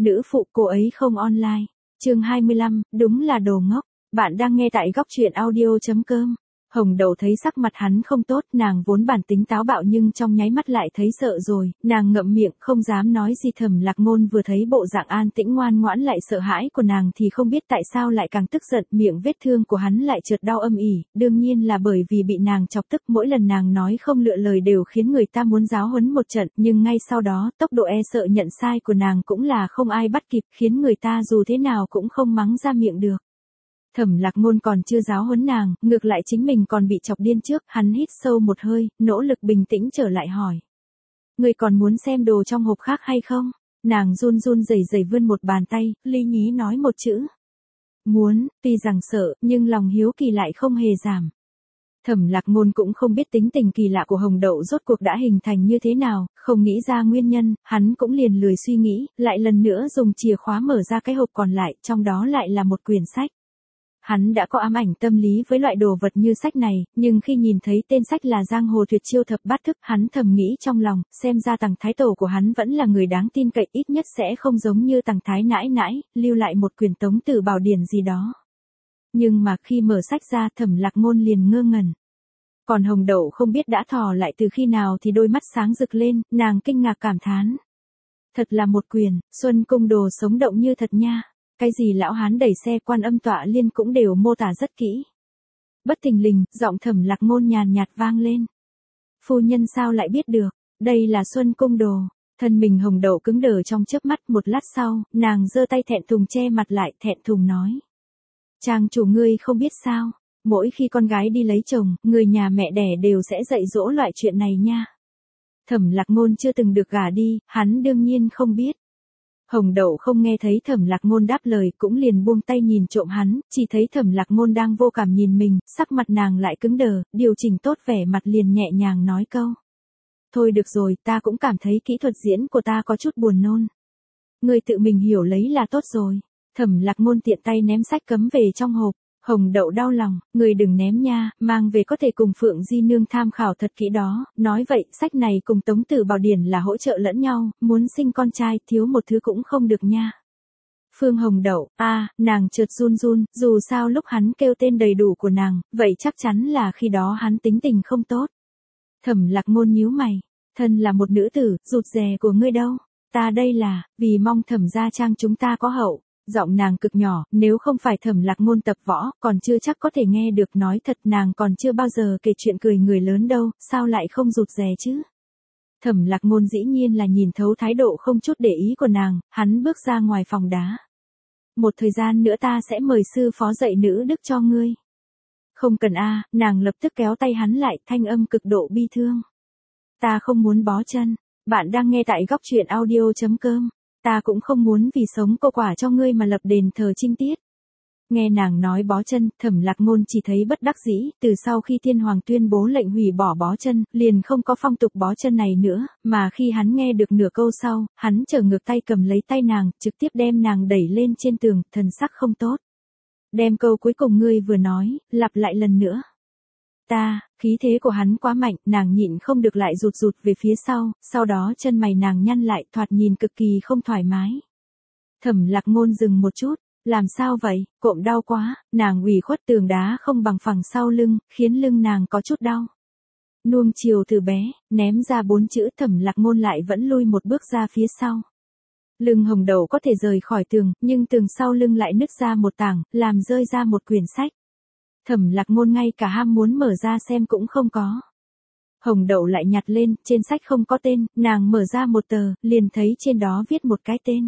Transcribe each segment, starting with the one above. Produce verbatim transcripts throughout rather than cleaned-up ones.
nữ phụ cô ấy không online. Chương hai mươi lăm, đúng là đồ ngốc. Bạn đang nghe tại góc truyện audio chấm com. Hồng Đậu thấy sắc mặt hắn không tốt, nàng vốn bản tính táo bạo nhưng trong nháy mắt lại thấy sợ rồi, nàng ngậm miệng không dám nói gì. Thẩm Lạc Ngôn vừa thấy bộ dạng an tĩnh ngoan ngoãn lại sợ hãi của nàng thì không biết tại sao lại càng tức giận, miệng vết thương của hắn lại chợt đau âm ỉ, đương nhiên là bởi vì bị nàng chọc tức, mỗi lần nàng nói không lựa lời đều khiến người ta muốn giáo huấn một trận, nhưng ngay sau đó, tốc độ e sợ nhận sai của nàng cũng là không ai bắt kịp, khiến người ta dù thế nào cũng không mắng ra miệng được. Thẩm Lạc Ngôn còn chưa giáo huấn nàng, ngược lại chính mình còn bị chọc điên trước, hắn hít sâu một hơi, nỗ lực bình tĩnh trở lại hỏi. Ngươi còn muốn xem đồ trong hộp khác hay không? Nàng run run rẩy rẩy vươn một bàn tay, lý nhí nói một chữ. Muốn, tuy rằng sợ, nhưng lòng hiếu kỳ lại không hề giảm. Thẩm Lạc Ngôn cũng không biết tính tình kỳ lạ của Hồng Đậu rốt cuộc đã hình thành như thế nào, không nghĩ ra nguyên nhân, hắn cũng liền lười suy nghĩ, lại lần nữa dùng chìa khóa mở ra cái hộp còn lại, trong đó lại là một quyển sách. Hắn đã có ám ảnh tâm lý với loại đồ vật như sách này, nhưng khi nhìn thấy tên sách là Giang Hồ Tuyệt Chiêu Thập Bát Thức, hắn thầm nghĩ trong lòng, xem ra Tằng Thái Tổ của hắn vẫn là người đáng tin cậy, ít nhất sẽ không giống như Tằng Thái nãi nãi, lưu lại một quyển Tống Tử Bảo Điển gì đó. Nhưng mà khi mở sách ra, Thẩm Lạc Ngôn liền ngơ ngẩn. Còn Hồng Đậu không biết đã thò lại từ khi nào thì đôi mắt sáng rực lên, nàng kinh ngạc cảm thán. Thật là một quyển, Xuân Cung Đồ sống động như thật nha. Cái gì lão hán đẩy xe Quan Âm Tọa Liên cũng đều mô tả rất kỹ. Bất thình lình, giọng Thẩm Lạc Ngôn nhàn nhạt vang lên. Phu nhân sao lại biết được, đây là Xuân Cung Đồ. Thân mình Hồng Đậu cứng đờ trong chớp mắt, một lát sau, nàng giơ tay thẹn thùng che mặt lại, thẹn thùng nói. Trang chủ ngươi không biết sao, mỗi khi con gái đi lấy chồng, người nhà mẹ đẻ đều sẽ dạy dỗ loại chuyện này nha. Thẩm Lạc Ngôn chưa từng được gả đi, hắn đương nhiên không biết. Hồng Đậu không nghe thấy Thẩm Lạc Ngôn đáp lời cũng liền buông tay nhìn trộm hắn, chỉ thấy Thẩm Lạc Ngôn đang vô cảm nhìn mình, sắc mặt nàng lại cứng đờ, điều chỉnh tốt vẻ mặt liền nhẹ nhàng nói câu. Thôi được rồi, ta cũng cảm thấy kỹ thuật diễn của ta có chút buồn nôn. Người tự mình hiểu lấy là tốt rồi. Thẩm Lạc Ngôn tiện tay ném sách cấm về trong hộp. Hồng Đậu đau lòng, người đừng ném nha, mang về có thể cùng Phượng Di Nương tham khảo thật kỹ đó, nói vậy, sách này cùng Tống Tử Bảo Điển là hỗ trợ lẫn nhau, muốn sinh con trai, thiếu một thứ cũng không được nha. Phương Hồng Đậu, a, à, nàng chợt run run, dù sao lúc hắn kêu tên đầy đủ của nàng, vậy chắc chắn là khi đó hắn tính tình không tốt. Thẩm Lạc Ngôn nhíu mày, thân là một nữ tử, rụt rè của ngươi đâu, ta đây là, vì mong Thẩm gia trang chúng ta có hậu. Giọng nàng cực nhỏ, nếu không phải Thẩm Lạc Ngôn tập võ, còn chưa chắc có thể nghe được, nói thật nàng còn chưa bao giờ kể chuyện cười người lớn đâu, sao lại không rụt rè chứ? Thẩm Lạc Ngôn dĩ nhiên là nhìn thấu thái độ không chút để ý của nàng, hắn bước ra ngoài phòng đá. Một thời gian nữa ta sẽ mời sư phó dạy nữ đức cho ngươi. Không cần a, nàng lập tức kéo tay hắn lại, thanh âm cực độ bi thương. Ta không muốn bó chân, bạn đang nghe tại góc truyện audio chấm com. Ta cũng không muốn vì sống cô quả cho ngươi mà lập đền thờ trinh tiết. Nghe nàng nói bó chân, Thẩm Lạc Ngôn chỉ thấy bất đắc dĩ, từ sau khi Thiên Hoàng tuyên bố lệnh hủy bỏ bó chân, liền không có phong tục bó chân này nữa, mà khi hắn nghe được nửa câu sau, hắn trở ngược tay cầm lấy tay nàng, trực tiếp đem nàng đẩy lên trên tường, thần sắc không tốt. Đem câu cuối cùng ngươi vừa nói, lặp lại lần nữa. Ta, khí thế của hắn quá mạnh, nàng nhịn không được lại rụt rụt về phía sau, sau đó chân mày nàng nhăn lại, thoạt nhìn cực kỳ không thoải mái. Thẩm Lạc Ngôn dừng một chút, làm sao vậy, cộm đau quá, nàng ủy khuất tường đá không bằng phẳng sau lưng, khiến lưng nàng có chút đau. Nuông chiều từ bé, ném ra bốn chữ, Thẩm Lạc Ngôn lại vẫn lui một bước ra phía sau. Lưng Hồng Đậu có thể rời khỏi tường, nhưng tường sau lưng lại nứt ra một tảng, làm rơi ra một quyển sách. Thẩm Lạc Ngôn ngay cả ham muốn mở ra xem cũng không có. Hồng Đậu lại nhặt lên, trên sách không có tên, nàng mở ra một tờ, liền thấy trên đó viết một cái tên.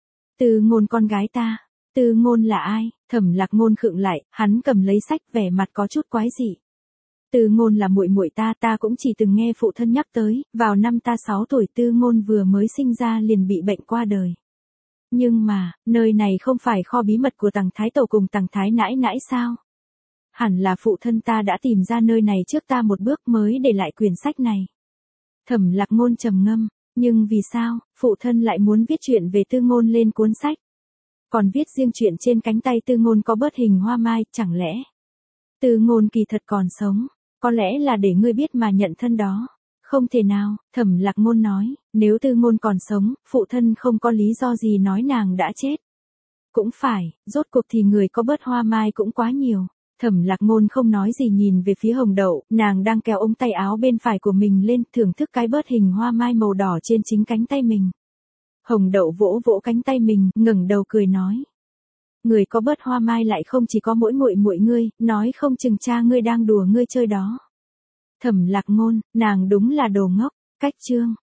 Từ Ngôn con gái ta. Từ Ngôn là ai? Thẩm Lạc Ngôn khựng lại, hắn cầm lấy sách, vẻ mặt có chút quái dị. Từ Ngôn là muội muội ta, ta cũng chỉ từng nghe phụ thân nhắc tới, vào năm ta sáu tuổi Từ Ngôn vừa mới sinh ra liền bị bệnh qua đời. Nhưng mà, nơi này không phải kho bí mật của Tằng Thái Tổ cùng Tằng Thái nãi nãi sao? Hẳn là phụ thân ta đã tìm ra nơi này trước ta một bước mới để lại quyển sách này. Thẩm Lạc Ngôn trầm ngâm, nhưng vì sao, phụ thân lại muốn viết chuyện về Tư Ngôn lên cuốn sách? Còn viết riêng chuyện trên cánh tay Tư Ngôn có bớt hình hoa mai, chẳng lẽ? Tư Ngôn kỳ thật còn sống, có lẽ là để ngươi biết mà nhận thân đó. Không thể nào, Thẩm Lạc Ngôn nói, nếu Tư Ngôn còn sống, phụ thân không có lý do gì nói nàng đã chết. Cũng phải, rốt cuộc thì người có bớt hoa mai cũng quá nhiều. Thẩm Lạc Ngôn không nói gì nhìn về phía Hồng Đậu, nàng đang kéo ống tay áo bên phải của mình lên, thưởng thức cái bớt hình hoa mai màu đỏ trên chính cánh tay mình. Hồng Đậu vỗ vỗ cánh tay mình, ngẩng đầu cười nói. Người có bớt hoa mai lại không chỉ có mỗi muội muội ngươi, nói không chừng cha ngươi đang đùa ngươi chơi đó. Thẩm Lạc Ngôn, nàng đúng là đồ ngốc. Cách chương